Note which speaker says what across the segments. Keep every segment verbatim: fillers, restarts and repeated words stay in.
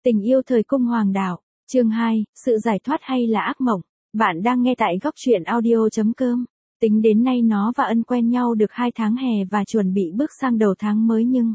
Speaker 1: Tình yêu thời cung hoàng đạo, chương hai, sự giải thoát hay là ác mộng. Bạn đang nghe tại góc truyện audio chấm com. Tính đến nay nó và Ân quen nhau được hai tháng hè và chuẩn bị bước sang đầu tháng mới nhưng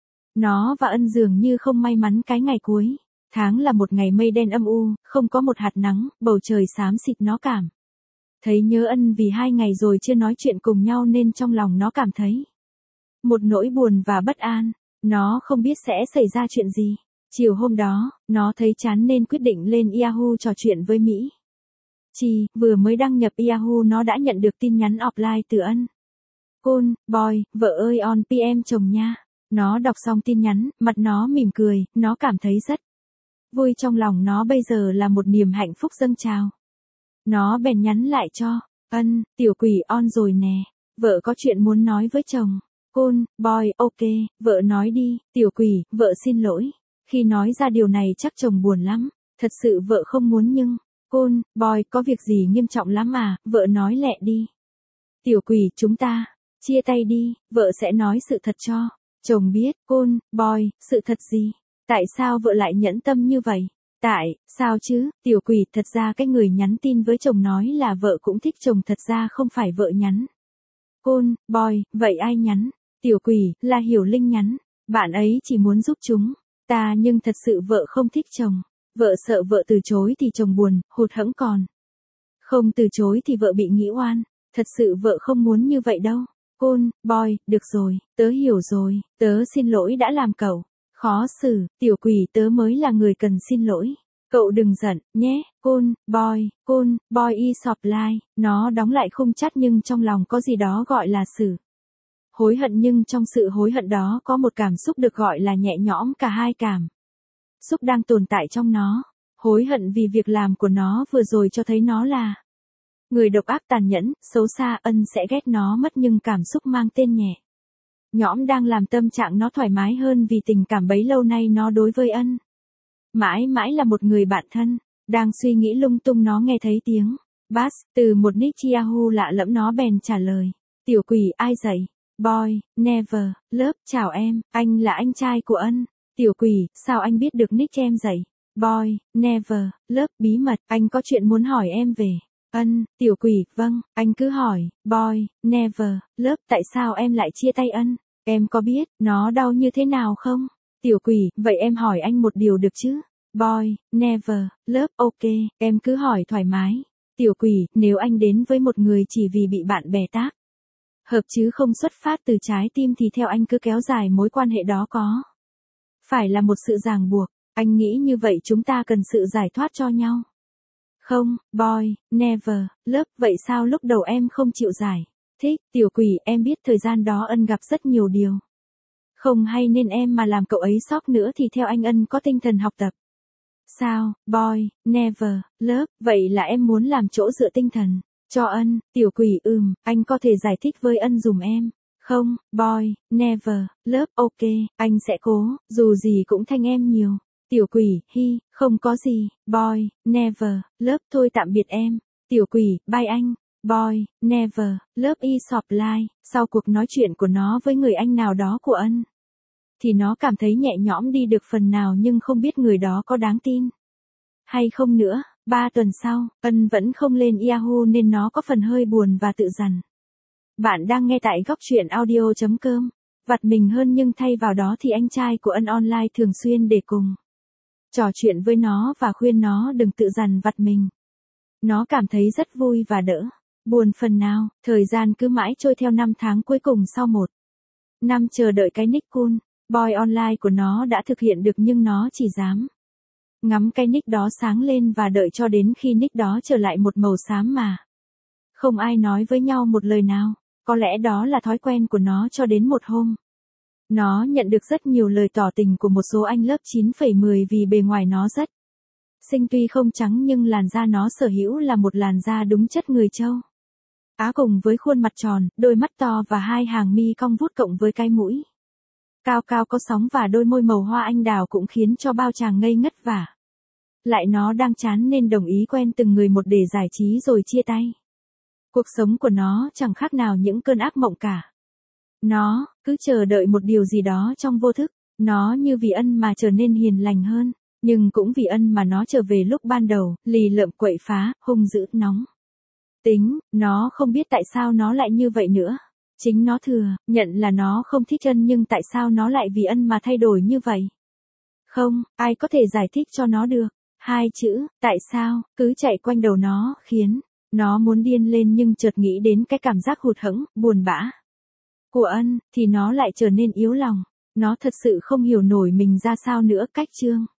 Speaker 1: nó và Ân dường như không may mắn cái ngày cuối. Tháng là một ngày mây đen âm u, không có một hạt nắng, bầu trời xám xịt nó cảm thấy nhớ Ân vì hai ngày rồi chưa nói chuyện cùng nhau nên trong lòng nó cảm thấy một nỗi buồn và bất an. Nó không biết sẽ xảy ra chuyện gì. Chiều hôm đó, nó thấy chán nên quyết định lên Yahoo trò chuyện với Mỹ. Chi, vừa mới đăng nhập Yahoo nó đã nhận được tin nhắn offline từ Ân. Cool, boy, vợ ơi on pê em chồng nha. Nó đọc xong tin nhắn, mặt nó mỉm cười, nó cảm thấy rất vui trong lòng nó bây giờ là một niềm hạnh phúc dâng trào. Nó bèn nhắn lại cho, Ân, tiểu quỷ on rồi nè, vợ có chuyện muốn nói với chồng. Cool, boy, ok, vợ nói đi, tiểu quỷ, vợ xin lỗi. Khi nói ra điều này chắc chồng buồn lắm, thật sự vợ không muốn nhưng, Cool, boy, có việc gì nghiêm trọng lắm à, vợ nói lẹ đi. Tiểu quỷ, chúng ta, chia tay đi, vợ sẽ nói sự thật cho chồng biết. Cool, boy, sự thật gì? Tại sao vợ lại nhẫn tâm như vậy? Tại, sao chứ, tiểu quỷ, thật ra cái người nhắn tin với chồng nói là vợ cũng thích chồng thật ra không phải vợ nhắn. Cool, boy, vậy ai nhắn? Tiểu quỷ, là Hiểu Linh nhắn, bạn ấy chỉ muốn giúp chúng ta nhưng thật sự vợ không thích chồng. Vợ sợ vợ từ chối thì chồng buồn, hụt hẫng còn không từ chối thì vợ bị nghĩ oan. Thật sự vợ không muốn như vậy đâu. Cool, boy, được rồi, tớ hiểu rồi, tớ xin lỗi đã làm cậu khó xử, tiểu quỷ tớ mới là người cần xin lỗi. Cậu đừng giận, nhé, cool, boy, cool, boy is supply, nó đóng lại khung chat nhưng trong lòng có gì đó gọi là sự hối hận nhưng trong sự hối hận đó có một cảm xúc được gọi là nhẹ nhõm cả hai cảm xúc đang tồn tại trong nó. Hối hận vì việc làm của nó vừa rồi cho thấy nó là người độc ác tàn nhẫn, xấu xa. Ân sẽ ghét nó mất nhưng cảm xúc mang tên nhẹ nhõm đang làm tâm trạng nó thoải mái hơn vì tình cảm bấy lâu nay nó đối với Ân mãi mãi là một người bạn thân. Đang suy nghĩ lung tung nó nghe thấy tiếng bass từ một nick Yahoo lạ lẫm nó bèn trả lời. Tiểu quỷ ai dậy? Boy, never, lớp, chào em, anh là anh trai của Ân. Tiểu quỷ, sao anh biết được nick em dậy? Boy, never, lớp, bí mật, anh có chuyện muốn hỏi em về Ân. Tiểu quỷ, vâng, anh cứ hỏi. Boy, never, lớp, tại sao em lại chia tay Ân? Em có biết nó đau như thế nào không? Tiểu quỷ, vậy em hỏi anh một điều được chứ? Boy, never, lớp, ok, em cứ hỏi thoải mái. Tiểu quỷ, nếu anh đến với một người chỉ vì bị bạn bè tác hợp chứ không xuất phát từ trái tim thì theo anh cứ kéo dài mối quan hệ đó có phải là một sự ràng buộc. Anh nghĩ như vậy chúng ta cần sự giải thoát cho nhau. Không, boy, never, lớp, vậy sao lúc đầu em không chịu giải thích? Tiểu quỷ, em biết thời gian đó Ân gặp rất nhiều điều không hay nên em mà làm cậu ấy sốc nữa thì theo anh Ân có tinh thần học tập. Sao, boy, never, lớp, vậy là em muốn làm chỗ dựa tinh thần cho Ân. Tiểu quỷ, ừm, anh có thể giải thích với Ân dùm em. Không, boy, never, lớp, ok, anh sẽ cố, dù gì cũng thanh em nhiều. Tiểu quỷ, hi, không có gì. Boy, never, lớp, thôi tạm biệt em. Tiểu quỷ, bye anh. Boy, never, lớp y supply. Sau cuộc nói chuyện của nó với người anh nào đó của Ân thì nó cảm thấy nhẹ nhõm đi được phần nào nhưng không biết người đó có đáng tin hay không nữa. Ba tuần sau, Ân vẫn không lên Yahoo nên nó có phần hơi buồn và tự dằn. Bạn đang nghe tại góc truyện audio chấm com. Vặt mình hơn nhưng thay vào đó thì anh trai của Ân online thường xuyên để cùng trò chuyện với nó và khuyên nó đừng tự dằn vặt mình. Nó cảm thấy rất vui và đỡ buồn phần nào. Thời gian cứ mãi trôi theo năm tháng cuối cùng sau một năm chờ đợi cái nick cool, boy online của nó đã thực hiện được nhưng nó chỉ dám ngắm cái nick đó sáng lên và đợi cho đến khi nick đó trở lại một màu xám mà không ai nói với nhau một lời nào. Có lẽ đó là thói quen của nó cho đến một hôm nó nhận được rất nhiều lời tỏ tình của một số anh lớp chín phẩy mười vì bề ngoài nó rất xinh, tuy không trắng nhưng làn da nó sở hữu là một làn da đúng chất người châu Á cùng với khuôn mặt tròn, đôi mắt to và hai hàng mi cong vút cộng với cái mũi cao cao có sóng và đôi môi màu hoa anh đào cũng khiến cho bao chàng ngây ngất và lại nó đang chán nên đồng ý quen từng người một để giải trí rồi chia tay. Cuộc sống của nó chẳng khác nào những cơn ác mộng cả. Nó cứ chờ đợi một điều gì đó trong vô thức. Nó như vì Ân mà trở nên hiền lành hơn. Nhưng cũng vì ân mà nó trở về lúc ban đầu, lì lợm quậy phá, hung dữ, nóng tính, nó không biết tại sao nó lại như vậy nữa. Chính nó thừa, nhận là nó không thích ân nhưng tại sao nó lại vì ân mà thay đổi như vậy? Không, ai có thể giải thích cho nó được. Hai chữ, tại sao, cứ chạy quanh đầu nó, khiến nó muốn điên lên nhưng chợt nghĩ đến cái cảm giác hụt hẫng, buồn bã của ân, thì nó lại trở nên yếu lòng. Nó thật sự không hiểu nổi mình ra sao nữa. Cách chương